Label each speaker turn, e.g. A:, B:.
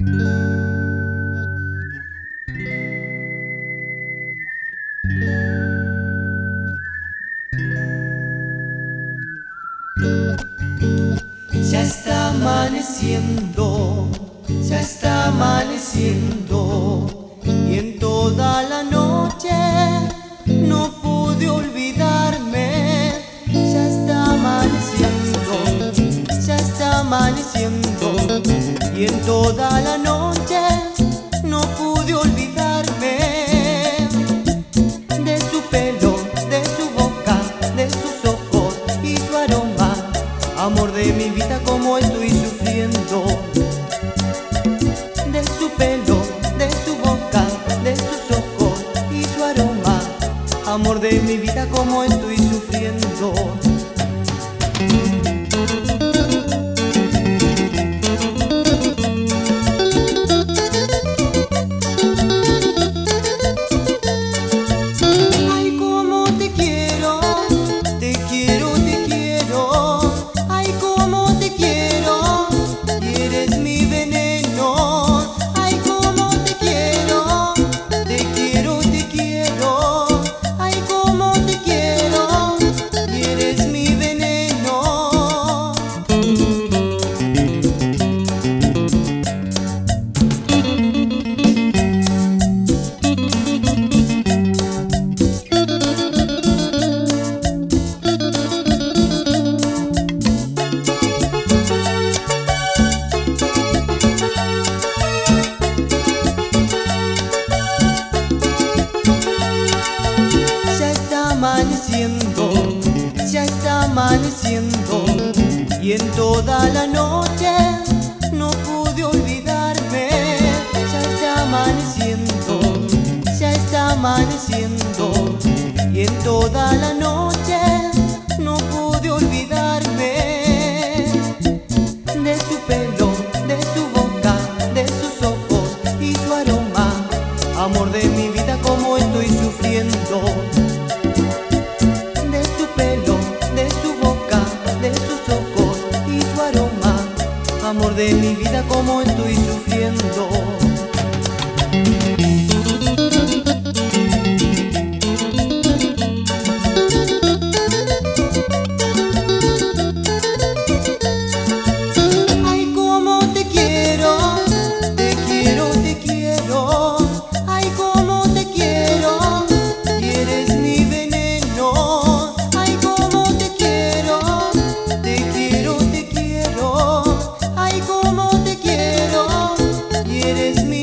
A: Ya está amaneciendo y en toda la noche no pude olvidarme. Ya está amaneciendo y en toda la noche no pude olvidarme de su pelo, de su boca, de sus ojos y su aroma. Amor de mi vida, como estoy sufriendo. De su pelo, de su boca, de sus ojos y su aroma. Amor de mi vida, como estoy sufriendo. Ay, cómo te quiero, te quiero, te quiero. Ay, cómo te quiero, y eres mi veneno. Ay, cómo te quiero, te quiero, te quiero. Ay, cómo te quiero, y eres mi veneno. Ya está amaneciendo y en toda la noche no pude olvidarme. Ya está amaneciendo y en toda la noche no pude olvidarme de su pelo, de su boca, de sus ojos y su aroma. Amor de mi vida, como estoy sufriendo. Amor de mi vida, como estoy sufriendo. Ay, cómo te quiero, te quiero, te quiero. Ay, cómo te quiero, y eres mi veneno. Ay, cómo te quiero, te quiero, te quiero. Ay, cómo te quiero, y eres mi